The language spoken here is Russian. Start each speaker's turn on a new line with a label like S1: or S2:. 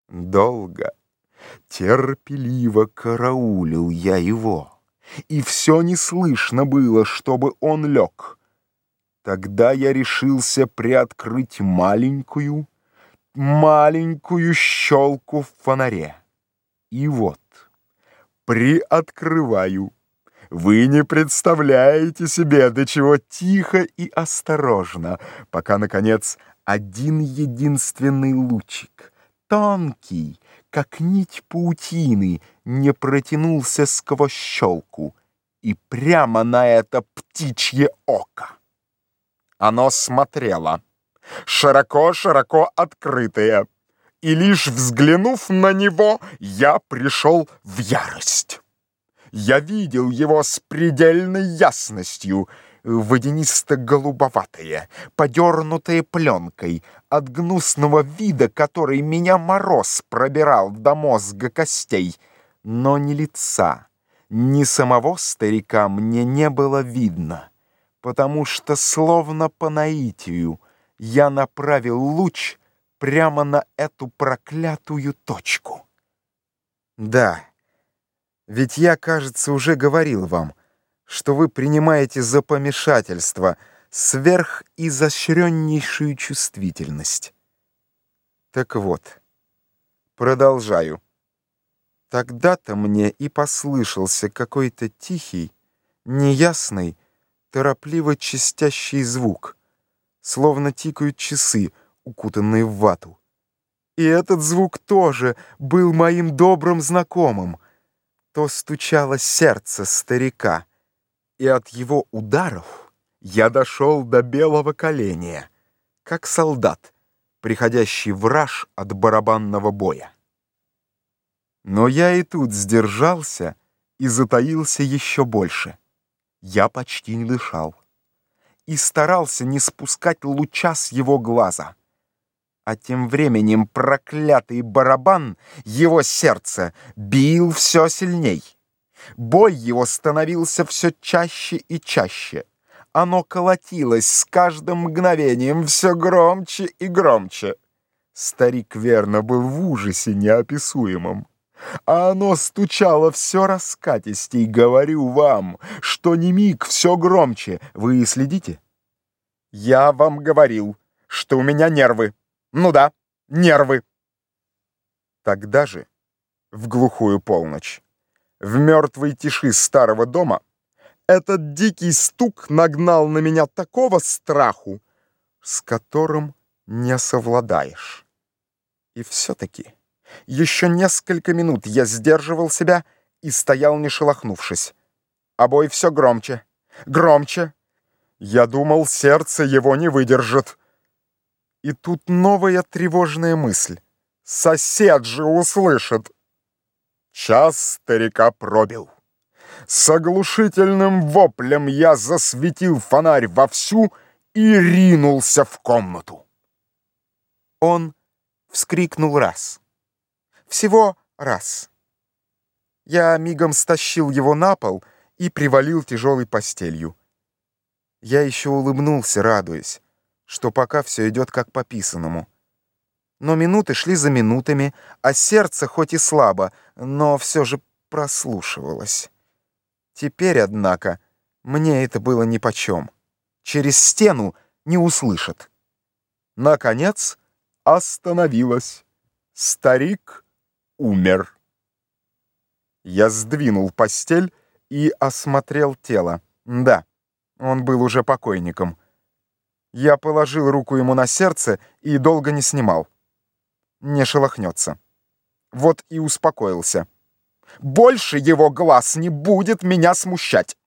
S1: Долго, терпеливо караулил я его, и все не слышно было, чтобы он лег. Тогда я решился приоткрыть маленькую щелку в фонаре. И вот, приоткрываю. Вы не представляете себе, до чего тихо и осторожно, пока, наконец, один единственный лучик, тонкий, как нить паутины, не протянулся сквозь щелку и прямо на это птичье око. Оно смотрело, широко-широко открытое, и лишь взглянув на него, я пришел в ярость. Я видел его с предельной ясностью, водянисто-голубоватое, подернутое пленкой, от гнусного вида, который меня мороз пробирал до мозга костей. Но ни лица, ни самого старика мне не было видно, потому что, словно по наитию, я направил луч прямо на эту проклятую точку. Да, ведь я, кажется, уже говорил вам, что вы принимаете за помешательство сверхизощреннейшую чувствительность. Так вот, продолжаю. Тогда-то мне и послышался какой-то тихий, неясный, торопливо чистящий звук, словно тикают часы, укутанные в вату. И этот звук тоже был моим добрым знакомым. То стучало сердце старика, и от его ударов я дошел до белого коленя, как солдат, приходящий в раж от барабанного боя. Но я и тут сдержался и затаился еще больше. Я почти не дышал и старался не спускать луча с его глаза. А тем временем проклятый барабан, его сердце, бил все сильней. Бой его становился все чаще и чаще. Оно колотилось с каждым мгновением все громче и громче. Старик, верно, был в ужасе неописуемом. А оно стучало все раскатистей. Говорю вам, что не миг все громче. Вы следите? Я вам говорил, что у меня нервы. Ну да, нервы. Тогда же, в глухую полночь, в мертвой тиши старого дома, этот дикий стук нагнал на меня такого страху, с которым не совладаешь. И все-таки еще несколько минут я сдерживал себя и стоял, не шелохнувшись. А бой все громче, громче. Я думал, сердце его не выдержит. И тут новая тревожная мысль. Сосед же услышит. Час старика пробил. С оглушительным воплем я засветил фонарь вовсю и ринулся в комнату. Он вскрикнул раз. Всего раз. Я мигом стащил его на пол и привалил тяжелой постелью. Я еще улыбнулся, радуясь, что пока все идет как по писанному. Но минуты шли за минутами, а сердце хоть и слабо, но все же прослушивалось. Теперь, однако, мне это было нипочем. Через стену не услышат. Наконец остановилось. Старик умер. Я сдвинул постель и осмотрел тело. Да, он был уже покойником. Я положил руку ему на сердце и долго не снимал. Не шелохнется. Вот и успокоился. Больше его глаз не будет меня смущать.